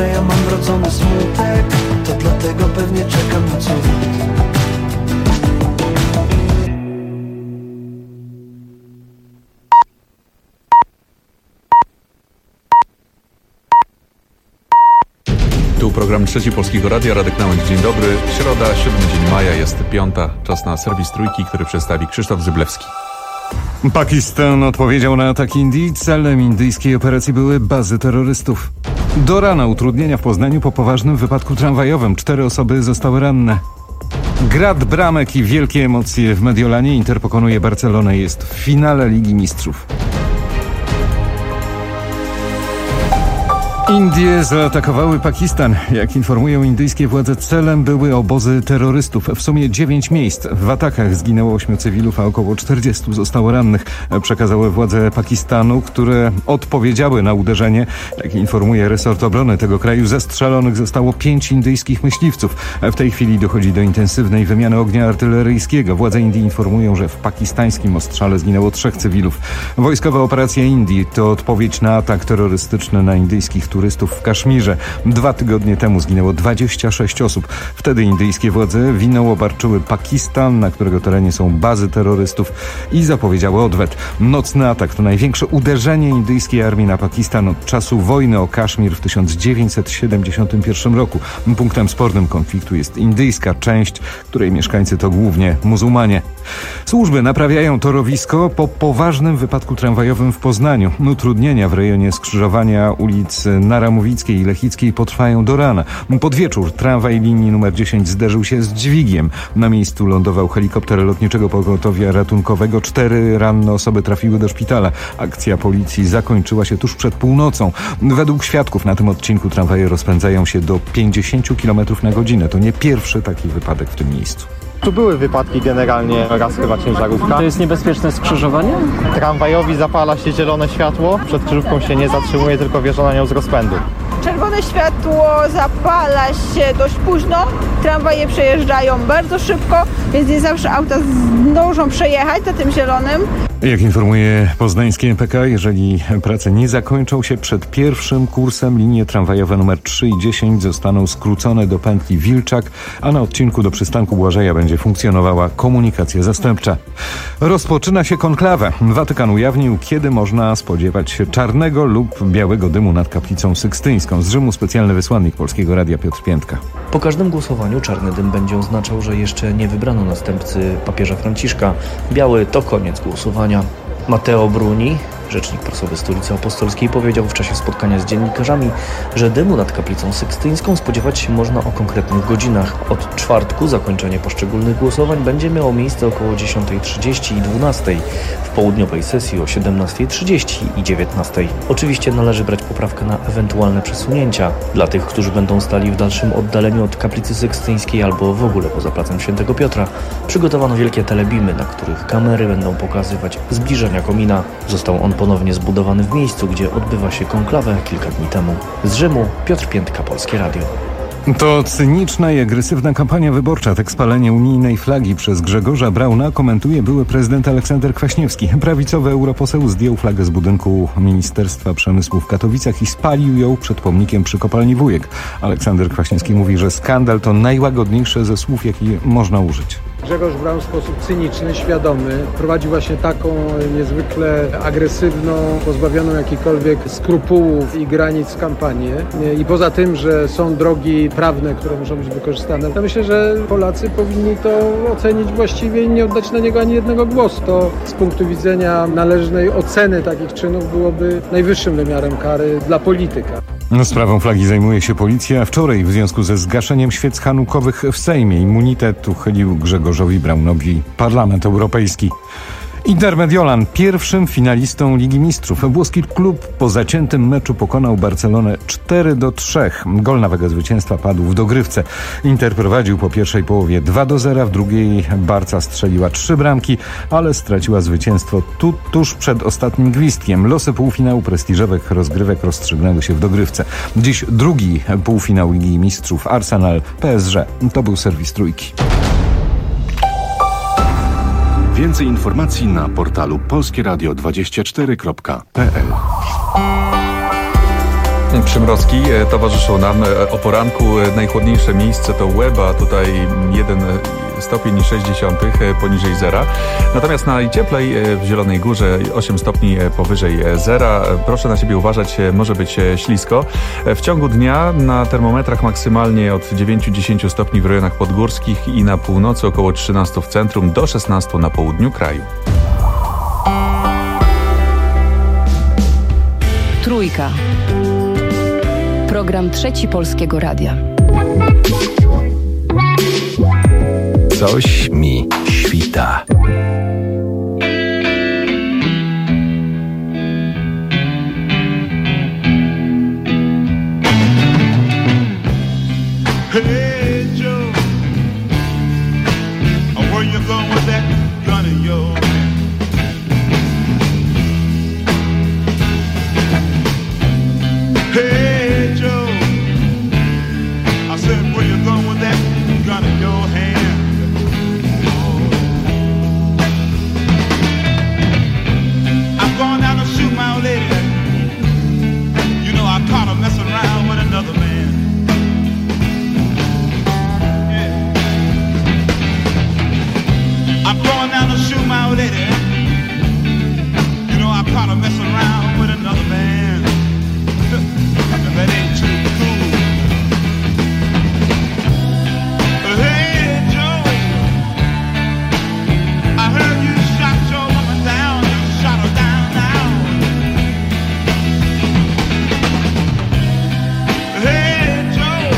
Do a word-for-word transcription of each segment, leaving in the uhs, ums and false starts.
że ja mam wrodzony smutek, to dlatego pewnie czekam na cud. Tu program Trzeci Polskiego Radia, Radek Nałęcz, dzień dobry. Środa, siódmy dzień maja, jest piąta. Czas na serwis Trójki, który przedstawi Krzysztof Zyblewski. Pakistan odpowiedział na atak Indii. Celem indyjskiej operacji były bazy terrorystów. Do rana utrudnienia w Poznaniu po poważnym wypadku tramwajowym. Cztery osoby zostały ranne. Grad bramek i wielkie emocje w Mediolanie. Inter pokonuje Barcelonę, jest w finale Ligi Mistrzów. Indie zaatakowały Pakistan. Jak informują indyjskie władze, celem były obozy terrorystów. W sumie dziewięć miejsc. W atakach zginęło ośmiu cywilów, a około czterdziestu zostało rannych. Przekazały władze Pakistanu, które odpowiedziały na uderzenie. Jak informuje resort obrony tego kraju, zestrzelonych zostało pięć indyjskich myśliwców. W tej chwili dochodzi do intensywnej wymiany ognia artyleryjskiego. Władze Indii informują, że w pakistańskim ostrzale zginęło trzech cywilów. Wojskowa operacja Indii to odpowiedź na atak terrorystyczny na indyjskich turystów w Kaszmirze. Dwa tygodnie temu zginęło dwadzieścia sześć osób. Wtedy indyjskie władze winą obarczyły Pakistan, na którego terenie są bazy terrorystów, i zapowiedziały odwet. Nocny atak to największe uderzenie indyjskiej armii na Pakistan od czasu wojny o Kaszmir w tysiąc dziewięćset siedemdziesiątym pierwszym roku. Punktem spornym konfliktu jest indyjska część, której mieszkańcy to głównie muzułmanie. Służby naprawiają torowisko po poważnym wypadku tramwajowym w Poznaniu. Utrudnienia w rejonie skrzyżowania ulic Naramowickiej i Lechickiej potrwają do rana. Pod wieczór tramwaj linii numer dziesięć zderzył się z dźwigiem. Na miejscu lądował helikopter lotniczego pogotowia ratunkowego. Cztery ranne osoby trafiły do szpitala. Akcja policji zakończyła się tuż przed północą. Według świadków na tym odcinku tramwaje rozpędzają się do pięćdziesiąt kilometrów na godzinę. To nie pierwszy taki wypadek w tym miejscu. Tu były wypadki generalnie, raz chyba ciężarówka. To jest niebezpieczne skrzyżowanie? Tramwajowi zapala się zielone światło, przed krzyżówką się nie zatrzymuje, tylko wjeżdża na nią z rozpędu. Czerwone światło zapala się dość późno, tramwaje przejeżdżają bardzo szybko, więc nie zawsze auta zdążą przejechać za tym zielonym. Jak informuje poznańskie M P K, jeżeli prace nie zakończą się przed pierwszym kursem, linie tramwajowe numer trzy i dziesięć zostaną skrócone do pętli Wilczak, a na odcinku do przystanku Błażeja będzie funkcjonowała komunikacja zastępcza. Rozpoczyna się konklawę. Watykan ujawnił, kiedy można spodziewać się czarnego lub białego dymu nad kaplicą sykstyńską. Z Rzymu specjalny wysłannik Polskiego Radia Piotr Piętka. Po każdym głosowaniu czarny dym będzie oznaczał, że jeszcze nie wybrano następcy papieża Franciszka. Biały to koniec głosowania. Matteo Bruni, rzecznik prasowy Stolicy Apostolskiej, powiedział w czasie spotkania z dziennikarzami, że dymu nad kaplicą sykstyńską spodziewać się można o konkretnych godzinach. Od czwartku zakończenie poszczególnych głosowań będzie miało miejsce około dziesiątej trzydzieści i dwunastej, w południowej sesji o siedemnastej trzydzieści i dziewiętnastej. Oczywiście należy brać poprawkę na ewentualne przesunięcia. Dla tych, którzy będą stali w dalszym oddaleniu od kaplicy sykstyńskiej albo w ogóle poza placem Świętego Piotra, przygotowano wielkie telebimy, na których kamery będą pokazywać zbliżenia komina. Został on ponownie zbudowany w miejscu, gdzie odbywa się konklawę kilka dni temu. Z Rzymu Piotr Piętka, Polskie Radio. To cyniczna i agresywna kampania wyborcza. Tak spalenie unijnej flagi przez Grzegorza Brauna komentuje były prezydent Aleksander Kwaśniewski. Prawicowy europoseł zdjął flagę z budynku Ministerstwa Przemysłu w Katowicach i spalił ją przed pomnikiem przy kopalni Wujek. Aleksander Kwaśniewski mówi, że skandal to najłagodniejsze ze słów, jaki można użyć. Grzegorz Braun w sposób cyniczny, świadomy prowadzi właśnie taką niezwykle agresywną, pozbawioną jakichkolwiek skrupułów i granic kampanię. I poza tym, że są drogi prawne, które muszą być wykorzystane, to myślę, że Polacy powinni to ocenić właściwie i nie oddać na niego ani jednego głosu. To z punktu widzenia należnej oceny takich czynów byłoby najwyższym wymiarem kary dla polityka. Sprawą flagi zajmuje się policja. Wczoraj w związku ze zgaszeniem świec hanukowych w Sejmie immunitet uchylił Grzegorzowi Braunowi Parlament Europejski. Inter Mediolan pierwszym finalistą Ligi Mistrzów. Włoski klub po zaciętym meczu pokonał Barcelonę cztery do trzech. Gol na wagę zwycięstwa padł w dogrywce. Inter prowadził po pierwszej połowie dwa do zera, w drugiej Barca strzeliła trzy bramki, ale straciła zwycięstwo tu, tuż przed ostatnim gwizdkiem. Losy półfinału prestiżowych rozgrywek rozstrzygnęły się w dogrywce. Dziś drugi półfinał Ligi Mistrzów Arsenal P S G. To był serwis Trójki. Więcej informacji na portalu polskieradio dwadzieścia cztery kropka p l. Przymrozki towarzyszą nam o poranku. Najchłodniejsze miejsce to Łeba, tutaj jeden stopień sześć dziesiątych poniżej zera. Natomiast najcieplej w Zielonej Górze osiem stopni powyżej zera. Proszę na siebie uważać, może być ślisko. W ciągu dnia na termometrach maksymalnie od dziewięć do dziesięciu stopni w rejonach podgórskich i na północy, około trzynastu w centrum, do szesnastu na południu kraju. Trójka. Program Trzeci Polskiego Radia. Coś mi świta. Hey Joe, where you going with that gun of yours? Hey Joe, I said, where you going with that gun in your hand? I'm going down to shoot my old lady. You know I caught her messing around with another man. Yeah. I'm going down to shoot my old lady. You know I caught her messing around with another man. That ain't too cool. Hey Joe, I heard you shot your woman down. You shot her down now. Hey Joe,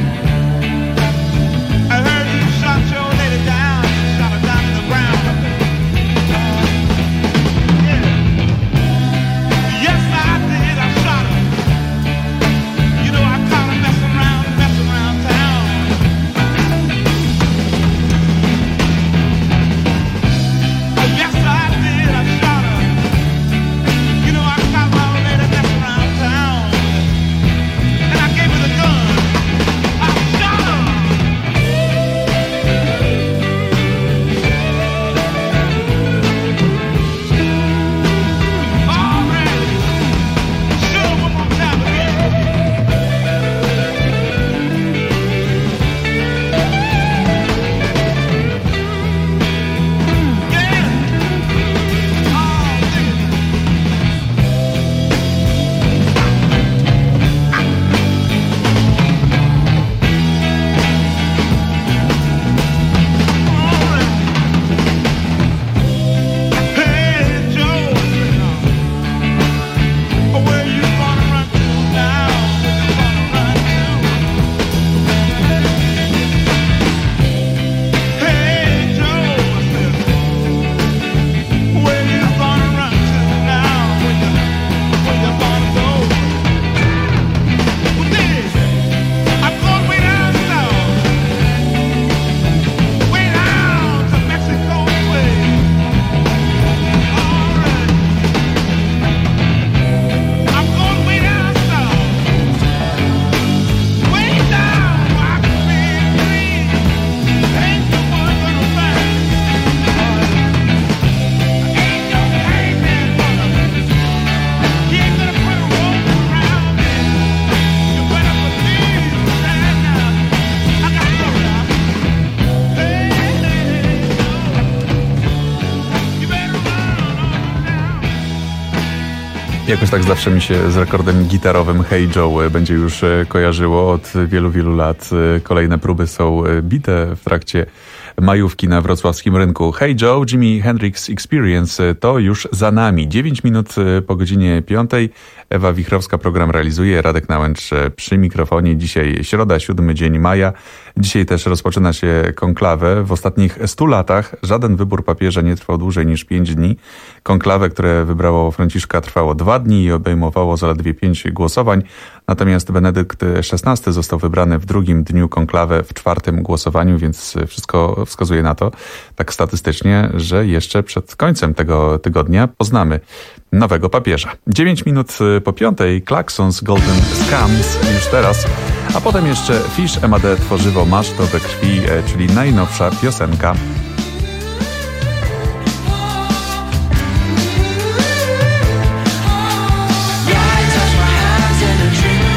I heard you shot your lady down. You shot her down to the ground. Yeah. Yes I did, I shot her. I caught her messing around, messing around town. Oh, yes, I did, I shot her. You know, I caught my old lady messing around town. And I gave her the gun. I shot her. All right. Show her one more time again. Jakoś tak zawsze mi się z rekordem gitarowym Hey Joe będzie już kojarzyło od wielu, wielu lat. Kolejne próby są bite w trakcie majówki na wrocławskim rynku. Hey Joe, Jimi Hendrix Experience to już za nami. dziewięć minut po godzinie piątej. Ewa Wichrowska program realizuje, Radek Nałęcz przy mikrofonie. Dzisiaj środa, siódmy dzień maja. Dzisiaj też rozpoczyna się konklawę. W ostatnich stu latach żaden wybór papieża nie trwał dłużej niż pięć dni. Konklawę, które wybrało Franciszka, trwało dwa dni i obejmowało zaledwie pięć głosowań. Natomiast Benedykt szesnasty został wybrany w drugim dniu konklawę, w czwartym głosowaniu, więc wszystko wskazuje na to, tak statystycznie, że jeszcze przed końcem tego tygodnia poznamy nowego papieża. dziewięć minut po piątej, Klaxons Golden Scams już teraz, a potem jeszcze Fish M A D Tworzywo Masz to we krwi, czyli najnowsza piosenka. Yeah, I touch my hands in a dream.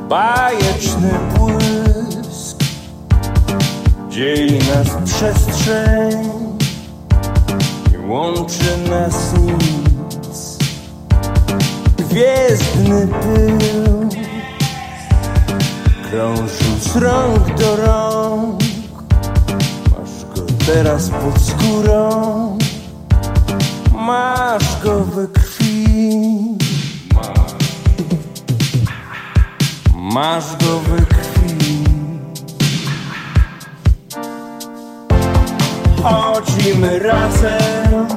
Bajeczny błysk dzieli nas przestrzeń, nie łączy nas nic. Gwiezdny pył krążył z rąk do rąk. Masz go teraz pod skórą, masz go we krwi. Masz go we krwi. Chodzimy razem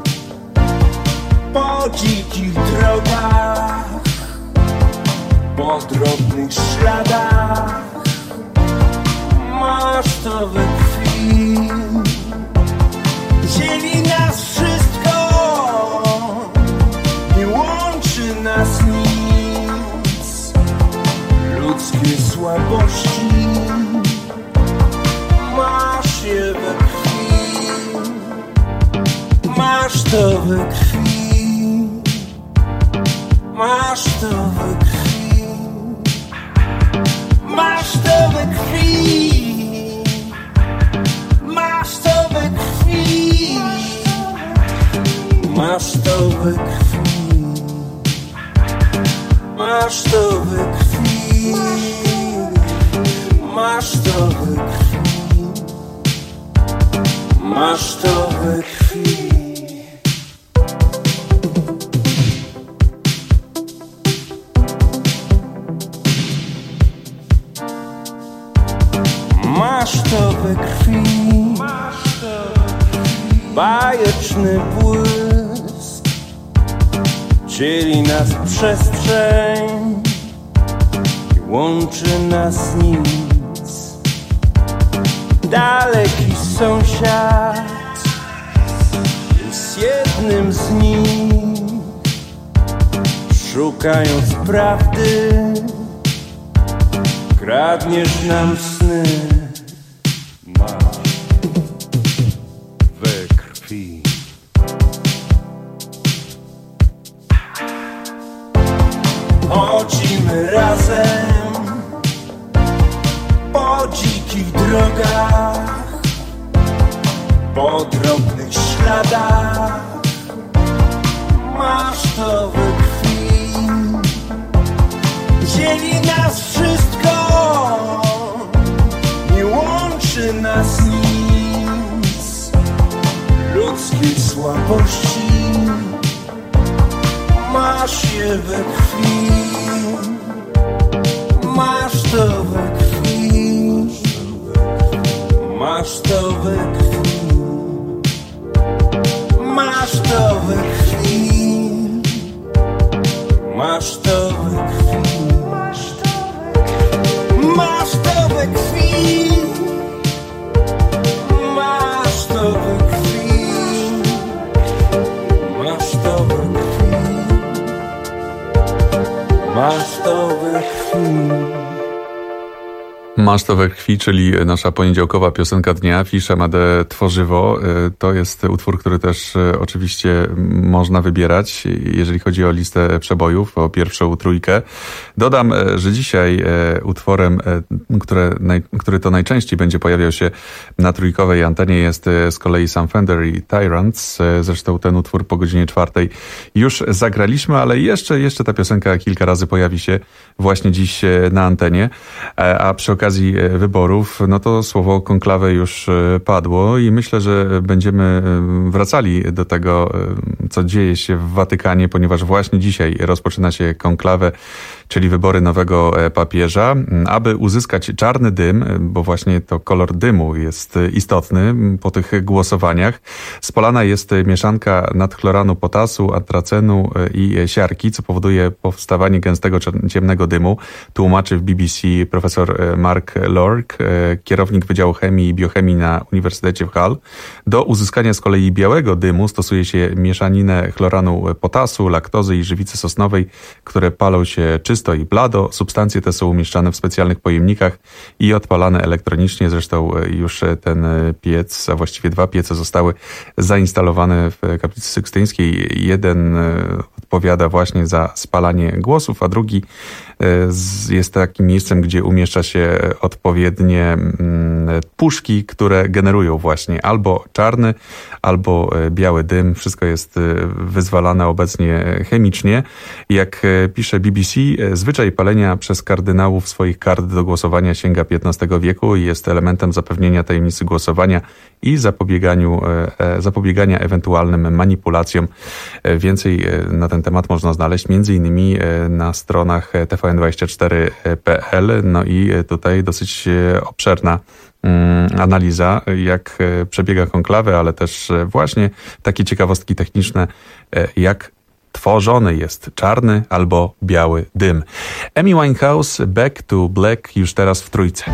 po dzikich drogach, po drobnych śladach. Masz to we krwi. Dzieli nas wszystko, nie łączy nas nic. Ludzkie słabości masz je we krwi. Masz to we krwi. Masz to we krwi. Masz to we krwi. Masz to we krwi. Masz to we krwi. Masz to we krwi. Masz to we krwi. Masz to we krwi. Masz to we krwi. Bajeczny błysk dzieli nas przestrzeń, nie łączy nas nic. Daleki sąsiad jest jednym z nich. Szukając prawdy, kradniesz nam sny. Masz we krwi. Chodzimy razem po dzikich drogach, po drobnych śladach. Masz to we krwi. Dzieli nas wszystko, nie łączy nas nic. Ludzkie słabości masz je we krwi. Masz to we krwi. Masz to we krwi. Masz to we krwi. Masz to we krwi. Masz to we krwi. Masz to we krwi. Masz to we krwi. Masz to we krwi. Masz to we krwi, czyli nasza poniedziałkowa piosenka dnia, Fisze Made Tworzywo. To jest utwór, który też oczywiście można wybierać, jeżeli chodzi o listę przebojów, o pierwszą trójkę. Dodam, że dzisiaj utworem, które, który to najczęściej będzie pojawiał się na trójkowej antenie, jest z kolei Sam Fender i Tyrants. Zresztą ten utwór po godzinie czwartej już zagraliśmy, ale jeszcze, jeszcze ta piosenka kilka razy pojawi się właśnie dziś na antenie. A przy okazji wyborów, no to słowo konklawę już padło i myślę, że będziemy wracali do tego, co dzieje się w Watykanie, ponieważ właśnie dzisiaj rozpoczyna się konklawę, czyli wybory nowego papieża. Aby uzyskać czarny dym, bo właśnie to kolor dymu jest istotny po tych głosowaniach, spalana jest mieszanka nadchloranu potasu, atracenu i siarki, co powoduje powstawanie gęstego ciemnego dymu. Tłumaczy w B B C profesor Mark Lork, kierownik Wydziału Chemii i Biochemii na Uniwersytecie w Hull. Do uzyskania z kolei białego dymu stosuje się mieszaninę chloranu potasu, laktozy i żywicy sosnowej, które palą się czysto i blado. Substancje te są umieszczane w specjalnych pojemnikach i odpalane elektronicznie. Zresztą już ten piec, a właściwie dwa piece zostały zainstalowane w kaplicy sykstyńskiej. Jeden odpowiada właśnie za spalanie głosów, a drugi jest takim miejscem, gdzie umieszcza się odpowiednie puszki, które generują właśnie albo czarny, albo biały dym. Wszystko jest wyzwalane obecnie chemicznie. Jak pisze B B C, zwyczaj palenia przez kardynałów swoich kart do głosowania sięga piętnastego wieku i jest elementem zapewnienia tajemnicy głosowania i zapobieganiu, zapobiegania ewentualnym manipulacjom. Więcej na ten temat można znaleźć między innymi na stronach T V N dwadzieścia cztery kropka p l. No i tutaj dosyć obszerna analiza, jak przebiega konklawy, ale też właśnie takie ciekawostki techniczne, jak tworzony jest czarny albo biały dym. Amy Winehouse, Back to Black, już teraz w trójce.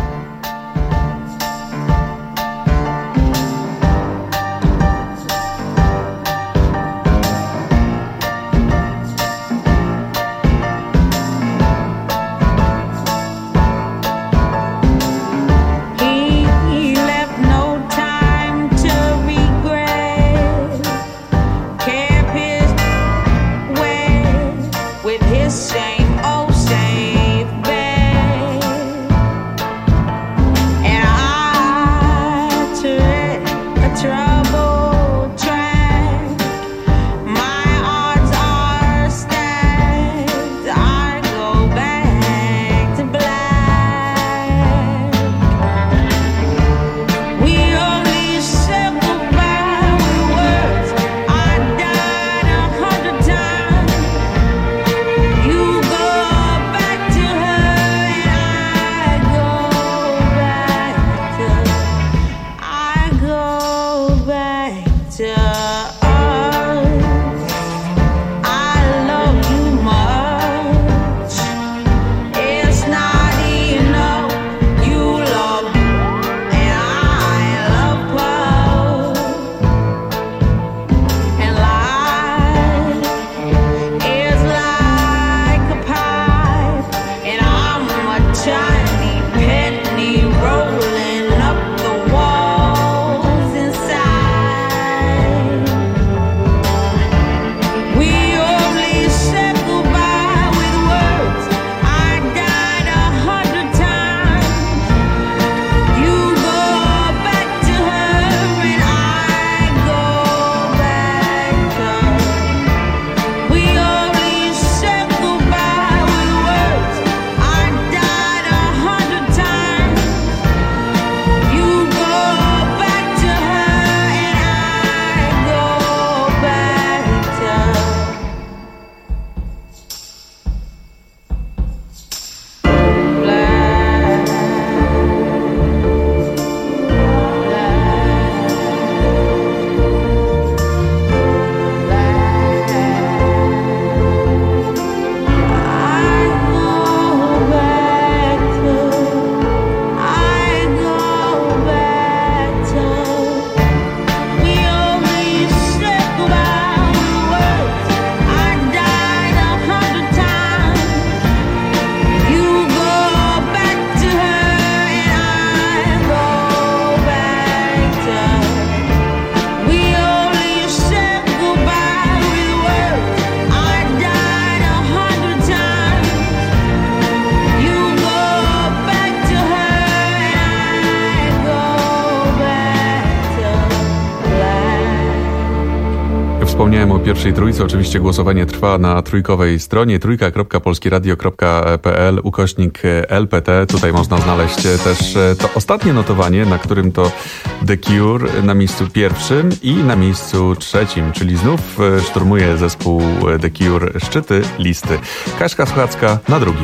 Wspomniałem o pierwszej trójce, oczywiście głosowanie trwa na trójkowej stronie trójka kropka polskieradio kropka p l ukośnik L P T. Tutaj można znaleźć też to ostatnie notowanie, na którym to The Cure na miejscu pierwszym i na miejscu trzecim, czyli znów szturmuje zespół The Cure szczyty listy. Kaśka Słuchacka na drugim.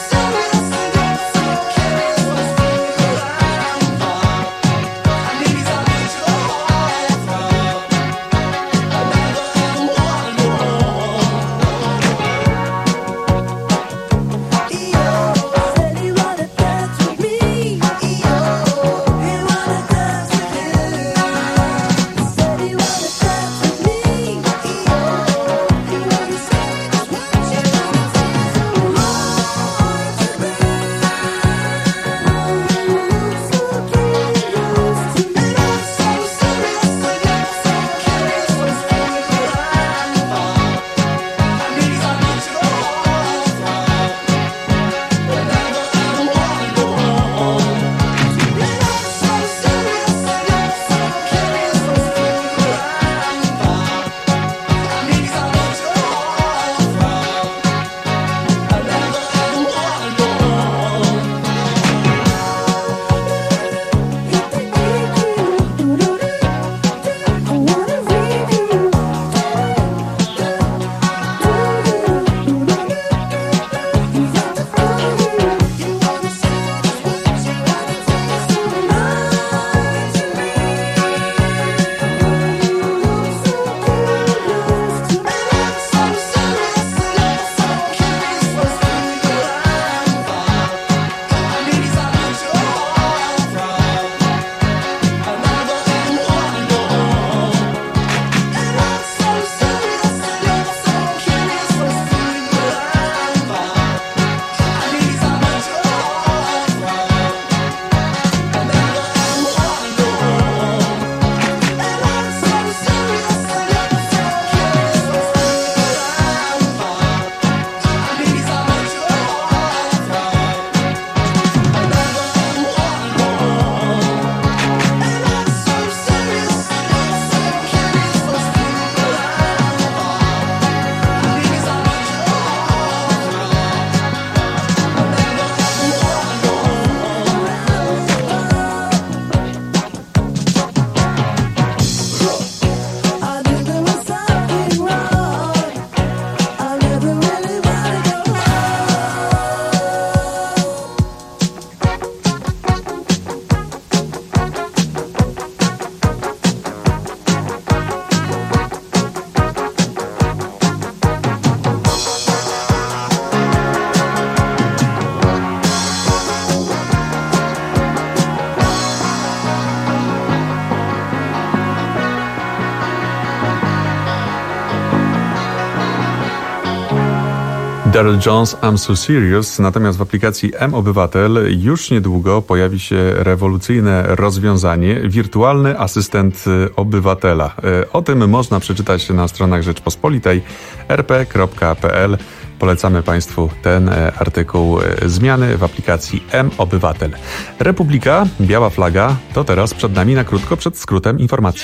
Ladies Daryl Jones, I'm So Serious. Natomiast w aplikacji M-Obywatel już niedługo pojawi się rewolucyjne rozwiązanie wirtualny asystent obywatela. O tym można przeczytać na stronach Rzeczpospolitej er pe kropka pe el. Polecamy Państwu ten artykuł. Zmiany w aplikacji M-Obywatel. Republika, biała flaga, to teraz przed nami na krótko przed skrótem informacji.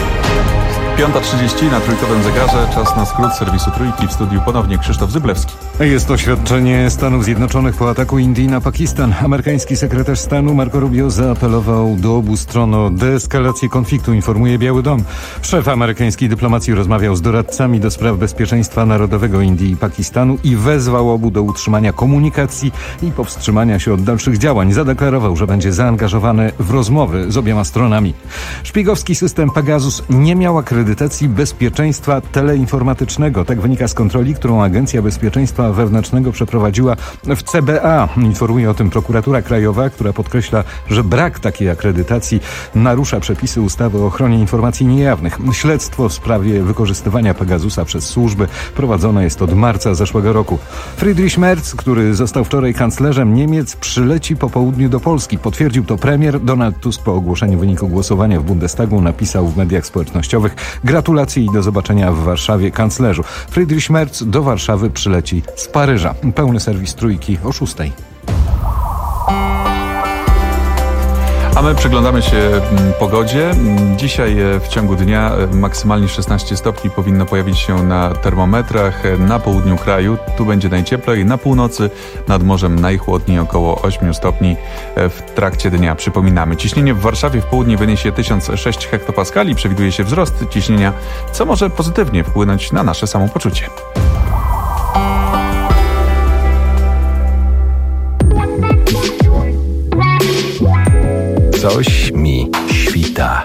piąta trzydzieści na trójkowym zegarze. Czas na skrót serwisu Trójki. W studiu ponownie Krzysztof Zyblewski. Jest to oświadczenie Stanów Zjednoczonych po ataku Indii na Pakistan. Amerykański sekretarz stanu Marco Rubio zaapelował do obu stron o deeskalację konfliktu, informuje Biały Dom. Szef amerykańskiej dyplomacji rozmawiał z doradcami do spraw bezpieczeństwa narodowego Indii i Pakistanu i wezwał obu do utrzymania komunikacji i powstrzymania się od dalszych działań. Zadeklarował, że będzie zaangażowany w rozmowy z obiema stronami. Szpiegowski system Pegasus nie miał akredytacji bezpieczeństwa teleinformatycznego. Tak wynika z kontroli, którą Agencja Bezpieczeństwa Wewnętrznego przeprowadziła w C B A. Informuje o tym prokuratura krajowa, która podkreśla, że brak takiej akredytacji narusza przepisy ustawy o ochronie informacji niejawnych. Śledztwo w sprawie wykorzystywania Pegasusa przez służby prowadzone jest od marca zeszłego roku. Friedrich Merz, który został wczoraj kanclerzem Niemiec, przyleci po południu do Polski. Potwierdził to premier. Donald Tusk po ogłoszeniu wyniku głosowania w Bundestagu napisał w mediach społecznościowych: gratulacje i do zobaczenia w Warszawie, kanclerzu. Friedrich Merz do Warszawy przyleci z Paryża. Pełny serwis Trójki o szóstej. A my przyglądamy się pogodzie. Dzisiaj w ciągu dnia maksymalnie szesnaście stopni powinno pojawić się na termometrach. Na południu kraju tu będzie najcieplej, na północy nad morzem najchłodniej, około ośmiu stopni w trakcie dnia. Przypominamy, ciśnienie w Warszawie w południe wyniesie tysiąc sześć hektopaskali. Przewiduje się wzrost ciśnienia, co może pozytywnie wpłynąć na nasze samopoczucie. Coś mi świta.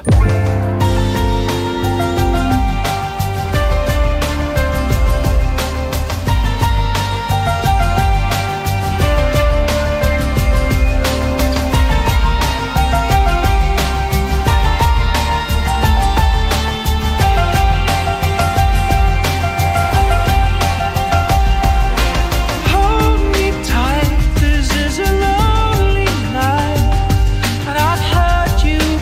You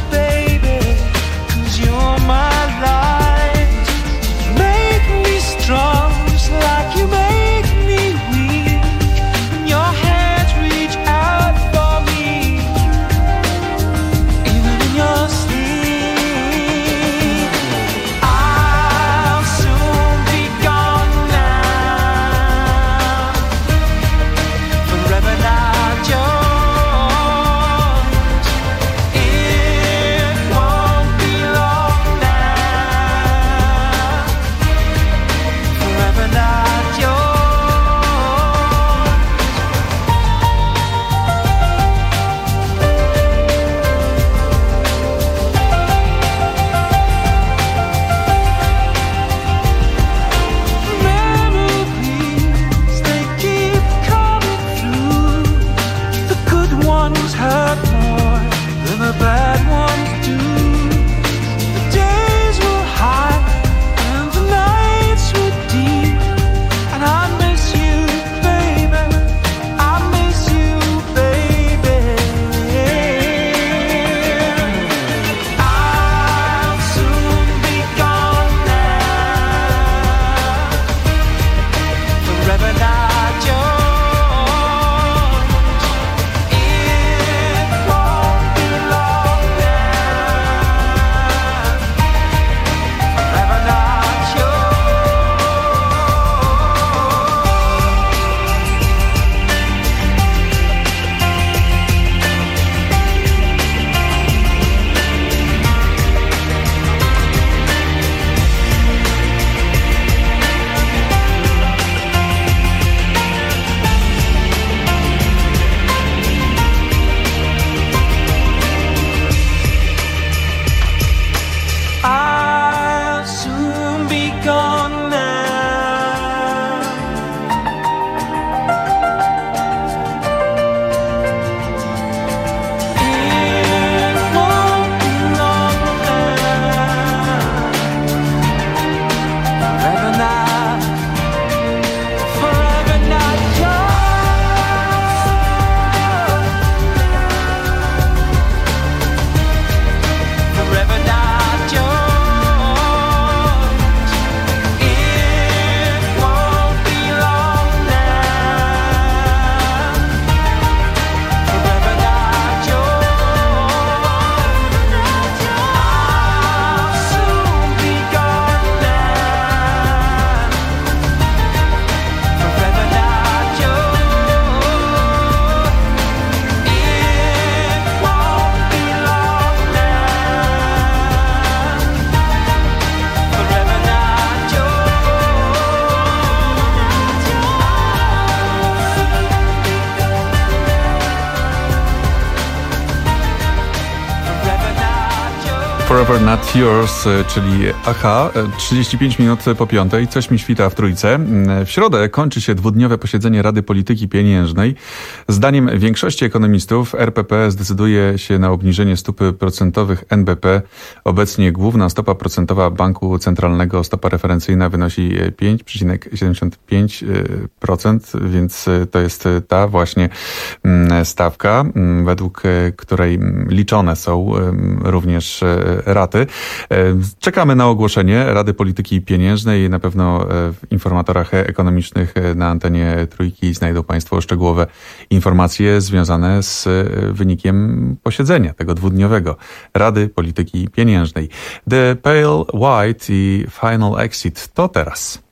Forever Not Yours, czyli Aha, trzydzieści pięć minut po piątej, coś mi świta w Trójce. W środę kończy się dwudniowe posiedzenie Rady Polityki Pieniężnej. Zdaniem większości ekonomistów R P P zdecyduje się na obniżenie stóp procentowych N B P. Obecnie główna stopa procentowa Banku Centralnego, stopa referencyjna wynosi pięć przecinek siedemdziesiąt pięć procent, więc to jest ta właśnie stawka, według której liczone są również raty. Czekamy na ogłoszenie Rady Polityki Pieniężnej. Na pewno w informatorach ekonomicznych na antenie Trójki znajdą Państwo szczegółowe informacje związane z wynikiem posiedzenia tego dwudniowego Rady Polityki Pieniężnej. The Pale White i Final Exit to teraz.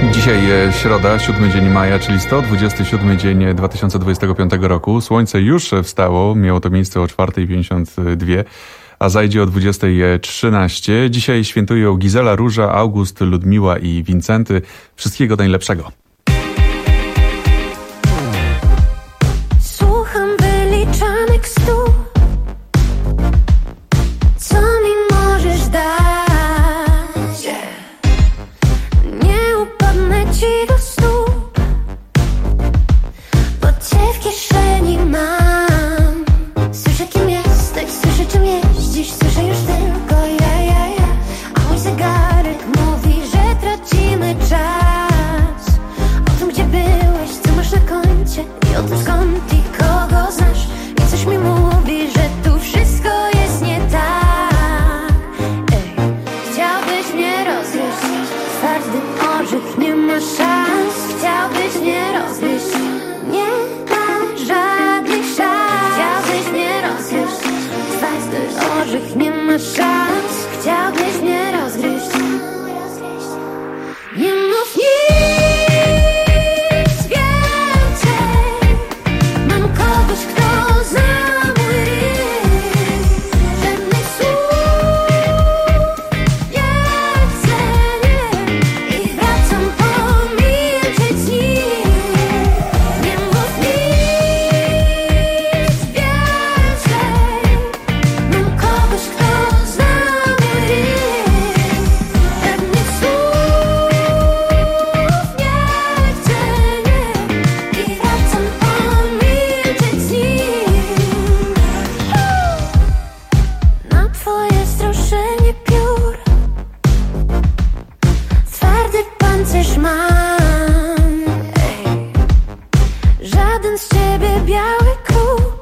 Dzisiaj środa, siódmy dzień maja, czyli sto dwudziesty siódmy dzień dwa tysiące dwudziestego piątego roku. Słońce już wstało, miało to miejsce o czwartej pięćdziesiąt dwie, a zajdzie o dwudziestej trzynaście. Dzisiaj świętują Gizela, Róża, August, Ludmiła i Wincenty. Wszystkiego najlepszego. Słucham wyliczanych stu. Co mi możesz dać? Nie upadnę ci do stóp, bo cię w kieszeni mam. Słyszę, kim jesteś, słyszę, czym jeździsz, słyszę już tylko ja, ja, ja. A mój zegarek mówi, że tracimy czas. O tym, gdzie byłeś, co masz na koncie i o tym, skąd i kogo znasz. I coś mi mówi, że tu wszystko jest nie tak. Ej, chciałbyś mnie rozwieść, twardy orzech, nie ma szans. Chciałbyś mnie rozwieść, nie ma żadnych szans. Chciałbyś mnie rozwieść, twardy orzech, nie ma szans. Chciałbyś mnie rozgryźć. Nie mów nic więcej. Mam kogoś, kto zna mój rytm. Żadnych słów nie chcę, nie. I wracam pomilczeć z nim. Nie mów nic więcej. Mam kogoś, kto zna mój rytm. Żadnych słów nie chcę, nie. I wracam pomilczeć z nim. Na twoje stroszenie piór twardy pancerz mam. Ej. Żaden z ciebie biały kruk.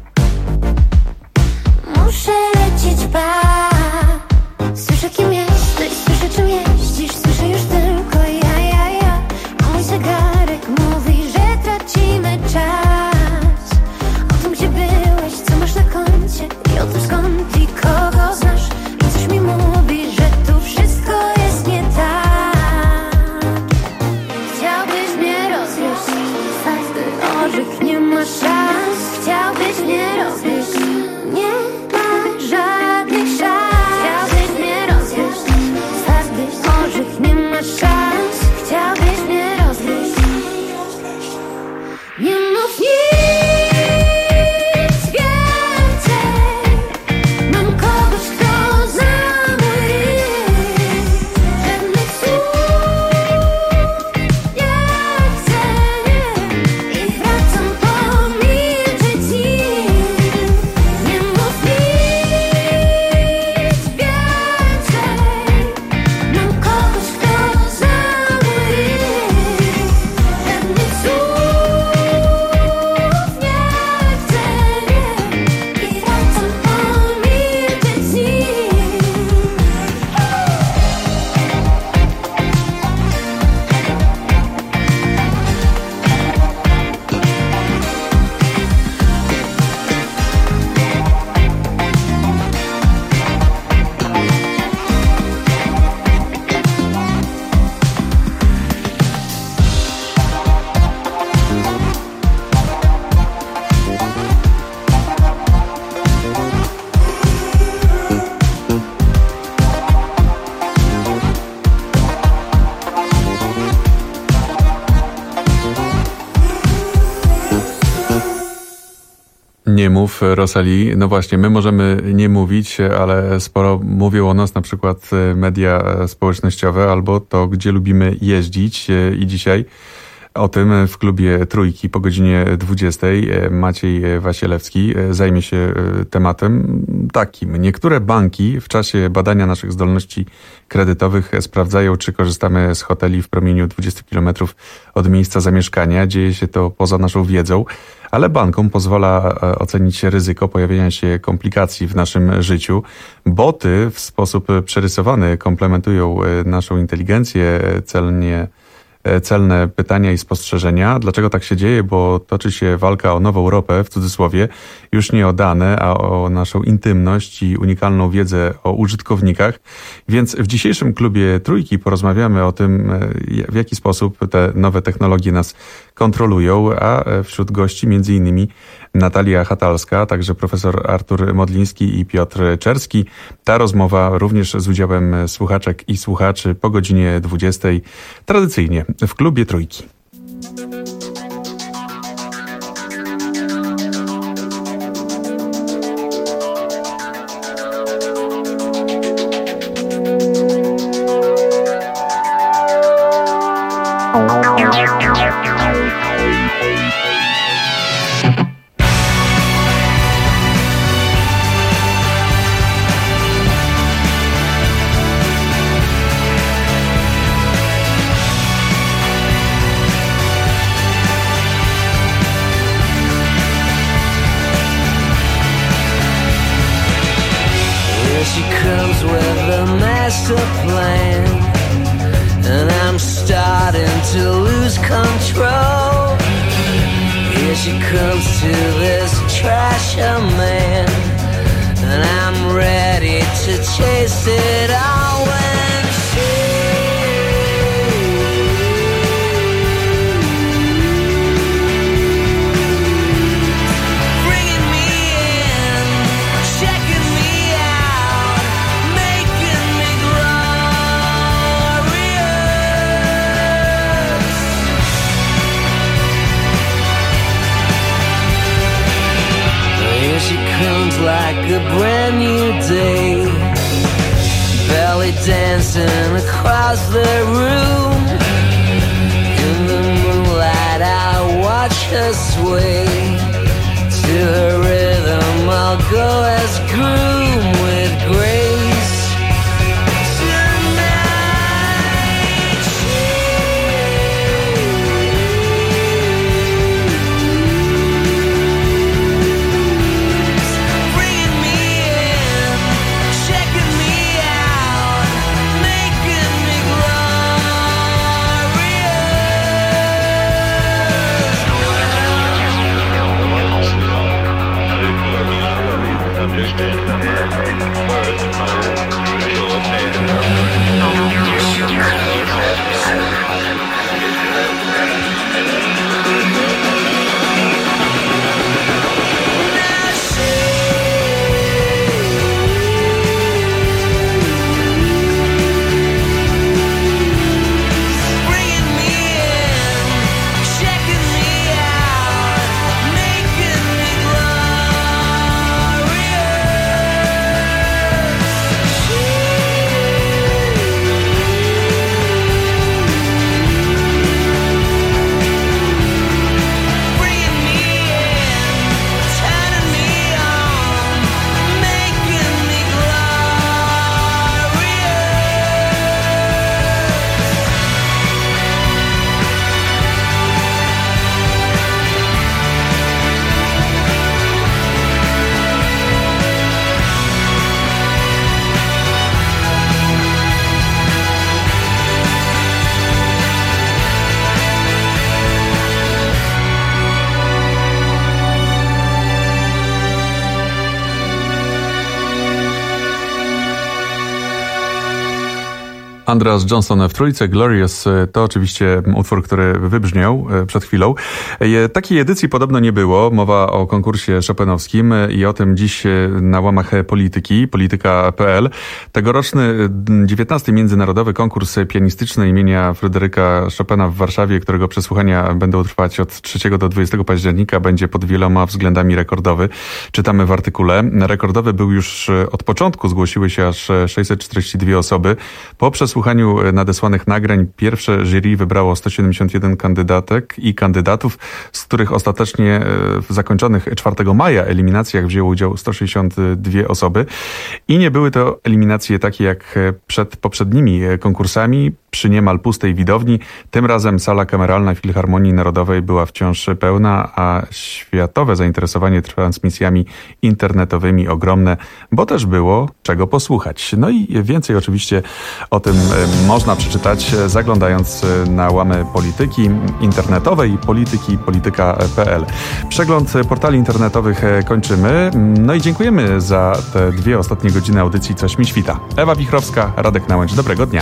Muszę lecieć pa. Słyszę, kim jesteś, słyszę, czym jeździsz, słyszę już tylko ja, ja, ja. A mój zegarek mówi, że tracimy czas. O tym, gdzie byłeś, co masz na koncie i o tym, skąd i kogo znasz. I coś mi mówi, że tu wszystko jest nie tak. Chciałbyś mnie rozwieść, twardy orzech, nie ma szans. Chciałbyś mnie rozwieść, nie ma żadnych szans. Chciałbyś mnie rozwieść, twardy orzech, nie ma szans. Chciałbyś mnie rozwieść. Nie mów nic więcej. Mam kogoś, kto zna mój rytm. Żadnych słów nie chcę, nie. I wracam pomilczeć z nim. Nie mów nic więcej. Mam kogoś, kto zna mój rytm. Żadnych słów nie chcę, nie. I wracam pomilczeć z nim. Nie mów, Rosalie. No właśnie, my możemy nie mówić, ale sporo mówią o nas na przykład media społecznościowe albo to, gdzie lubimy jeździć. I dzisiaj o tym w klubie Trójki po godzinie dwudziestej Maciej Wasielewski zajmie się tematem takim. Niektóre banki w czasie badania naszych zdolności kredytowych sprawdzają, czy korzystamy z hoteli w promieniu dwudziestu kilometrów od miejsca zamieszkania. Dzieje się to poza naszą wiedzą, ale bankom pozwala ocenić ryzyko pojawienia się komplikacji w naszym życiu. Boty w sposób przerysowany komplementują naszą inteligencję, celnie celne pytania i spostrzeżenia. Dlaczego tak się dzieje? Bo toczy się walka o nową ropę, w cudzysłowie, już nie o dane, a o naszą intymność i unikalną wiedzę o użytkownikach. Więc w dzisiejszym klubie Trójki porozmawiamy o tym, w jaki sposób te nowe technologie nas kontrolują, a wśród gości między innymi Natalia Hatalska, także profesor Artur Modliński i Piotr Czerski. Ta rozmowa również z udziałem słuchaczek i słuchaczy po godzinie dwudziestej, tradycyjnie w klubie Trójki. She comes with a master plan, and I'm starting to lose control. Here she comes to this trasher man, and I'm ready to chase it all when she like a brand new day, belly dancing across the room. In the moonlight I watch her sway, to her rhythm I'll go as groom with grace. Andreas Johnston w trójce, Glorious, to oczywiście utwór, który wybrzmiał przed chwilą. Takiej edycji podobno nie było. Mowa o konkursie chopinowskim i o tym dziś na łamach Polityki, polityka kropka p l. Tegoroczny dziewiętnasty Międzynarodowy Konkurs Pianistyczny imienia Fryderyka Chopina w Warszawie, którego przesłuchania będą trwać od trzeciego do dwudziestego października, będzie pod wieloma względami rekordowy. Czytamy w artykule. Rekordowy był już od początku, zgłosiły się aż sześćset czterdzieści dwie osoby. Po przesłuchaniu nadesłanych nagrań pierwsze jury wybrało sto siedemdziesiąt jeden kandydatek i kandydatów, z których ostatecznie w zakończonych czwartego maja eliminacjach wzięło udział sto sześćdziesiąt dwie osoby. I nie były to eliminacje takie jak przed poprzednimi konkursami. przy niemal pustej widowni. Tym razem sala kameralna Filharmonii Narodowej była wciąż pełna, a światowe zainteresowanie transmisjami internetowymi ogromne, bo też było czego posłuchać. No i więcej oczywiście o tym można przeczytać, zaglądając na łamy polityki internetowej, polityki, polityka kropka p l. Przegląd portali internetowych kończymy. No i dziękujemy za te dwie ostatnie godziny audycji Coś mi świta. Ewa Wichrowska, Radek Nałęcz. Dobrego dnia.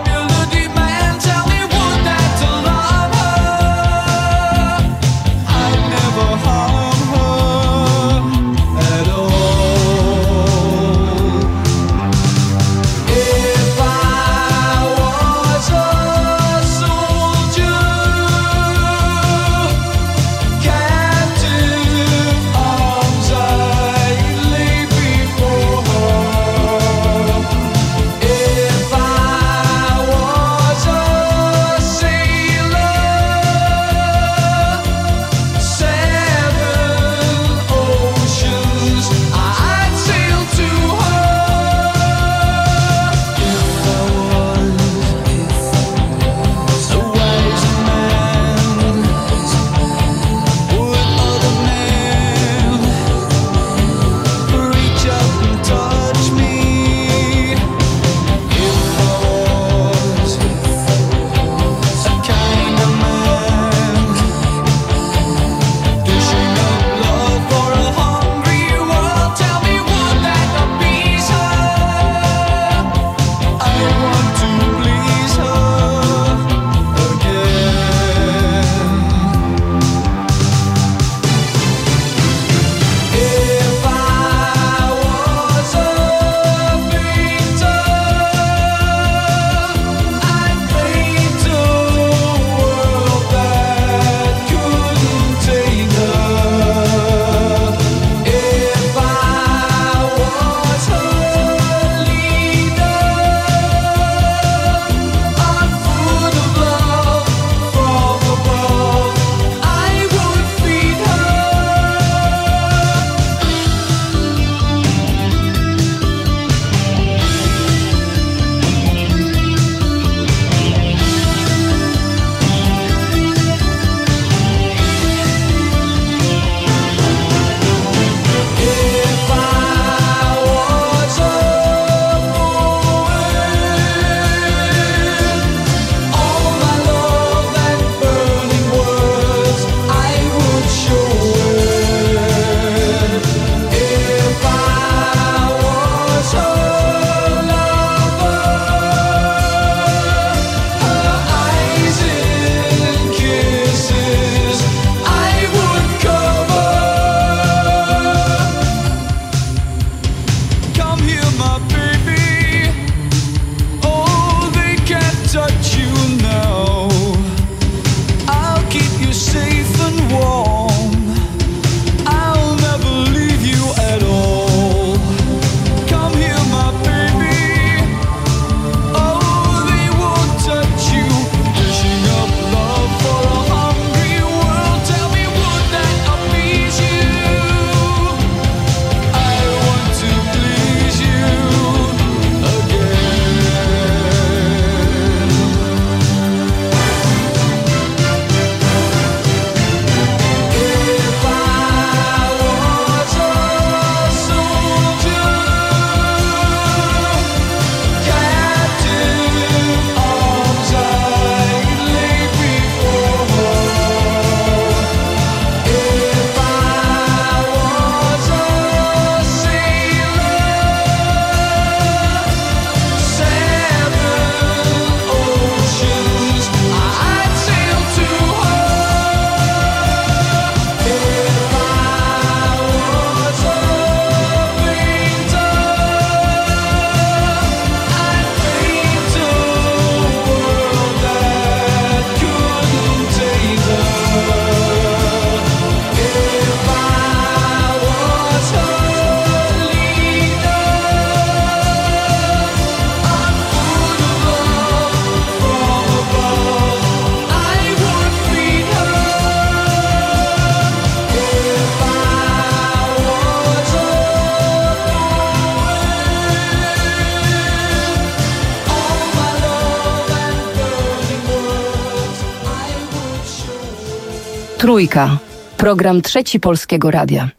I Trójka. Program Trzeci Polskiego Radia.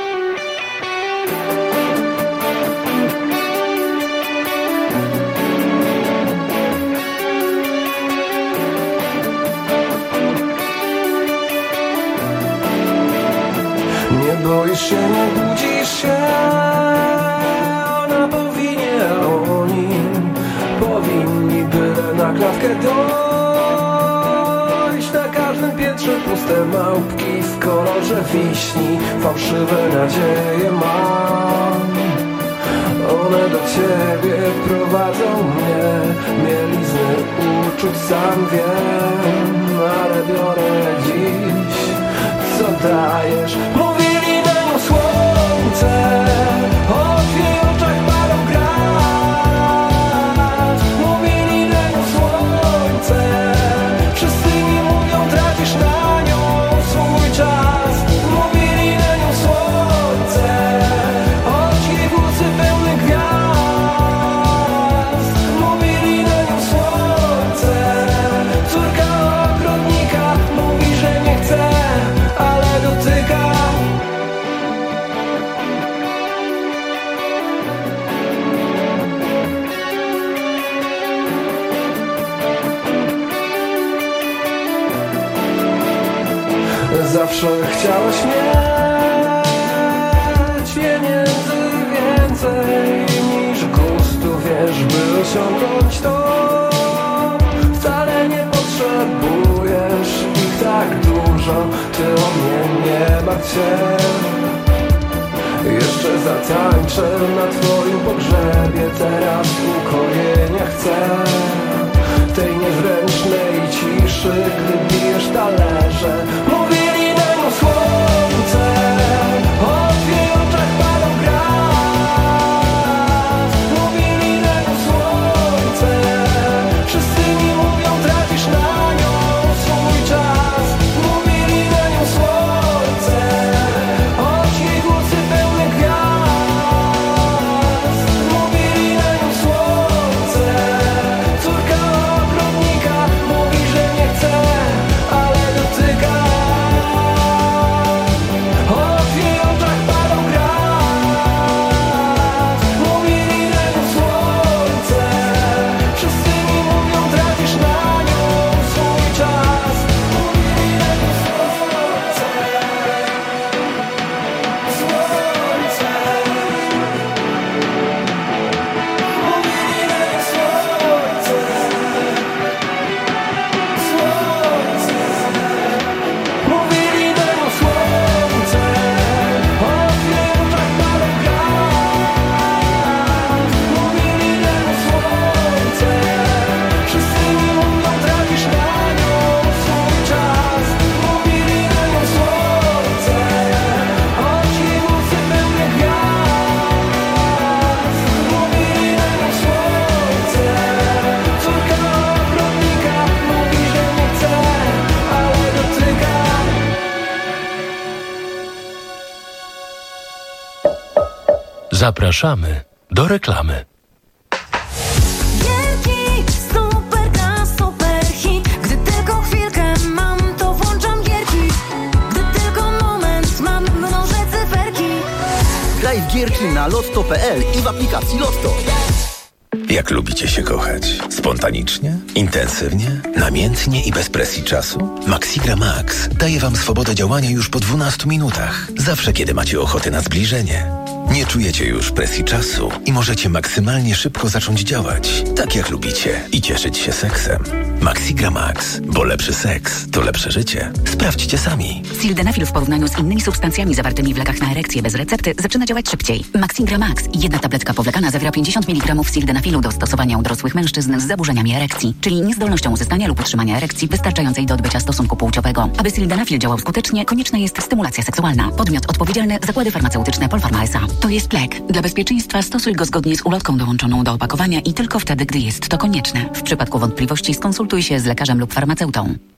Nie boisz się, nie budzisz się. Ona powinie, oni powinni by na klatkę dojść. Na każdym piętrze puste małpki w kolorze wiśni. Fałszywe nadzieje mam. One do ciebie prowadzą mnie. Mielizny uczuć sam wiem, ale biorę dziś, co dajesz. Mówili nam słońce, o jej oczach palą gras. Mówili nam słońce, wszyscy mi mówią, tracisz na nią swój czas. Mówili nam słońce, choć jej włosy pełne gwiazd. Mówili nam słońce, córka ogrodnika mówi, że nie chce, ale dotyka. Zawsze chciałaś mieć pieniędzy więcej niż gustu, wiesz, by osiągnąć to. Wcale nie potrzebujesz ich tak dużo, ty o mnie nie martw się. Jeszcze zatańczę na twoim pogrzebie, teraz ukojenia chcę tej niezręcznej ciszy, gdy bijesz talerze. Mówili nam słońce, o jej oczach palą gras. Mówili nam słońce, wszyscy mi mówią, tracisz na nią swój czas. Mówili nam słońce, choć jej włosy pełne gwiazd. Mówili nam słońce, córka ogrodnika mówi, że nie chce, ale dotyka. O jej oczach palą gras. Mówili nam słońce, wszyscy mi mówią, tracisz na nią swój czas. Mówili nam słońce, słońce. Mówili nam słońce, słońce. Mówili nam słońce, o jej oczach palą gwiazd. Mówili nam słońce, wszyscy mi mówią, tracisz na nią swój czas. Mówili nam słońce, choć jej włosy pełne gwiazd. Mówili nam słońce, córka ogrodnika mówi, że nie chce, ale dotyka. Zapraszamy do reklamy. Gierki, super gra, super hit. Gdy tylko chwilkę mam, to włączam gierki. Gdy tylko moment mam, mnożę cyferki. Graj w gierki na lotto kropka p l i w aplikacji Lotto. Jak lubicie się kochać? Spontanicznie? Intensywnie? Namiętnie i bez presji czasu? Maxigra Max daje wam swobodę działania już po dwunastu minutach. Zawsze, kiedy macie ochotę na zbliżenie. Nie czujecie już presji czasu i możecie maksymalnie szybko zacząć działać, tak jak lubicie, i cieszyć się seksem. Maxigra Max, bo lepszy seks to lepsze życie. Sprawdźcie sami. Sildenafil w porównaniu z innymi substancjami zawartymi w lekach na erekcję bez recepty zaczyna działać szybciej. Maxigra Max, jedna tabletka powlekana zawiera pięćdziesiąt miligramów sildenafilu do stosowania u dorosłych mężczyzn z zaburzeniami erekcji, czyli niezdolnością uzyskania lub utrzymania erekcji wystarczającej do odbycia stosunku płciowego. Aby sildenafil działał skutecznie, konieczna jest stymulacja seksualna. Podmiot odpowiedzialny: Zakłady Farmaceutyczne Polpharma S A. To jest lek. Dla bezpieczeństwa stosuj go zgodnie z ulotką dołączoną do opakowania i tylko wtedy, gdy jest to konieczne. W przypadku wątpliwości skonsultuj się z lekarzem lub farmaceutą.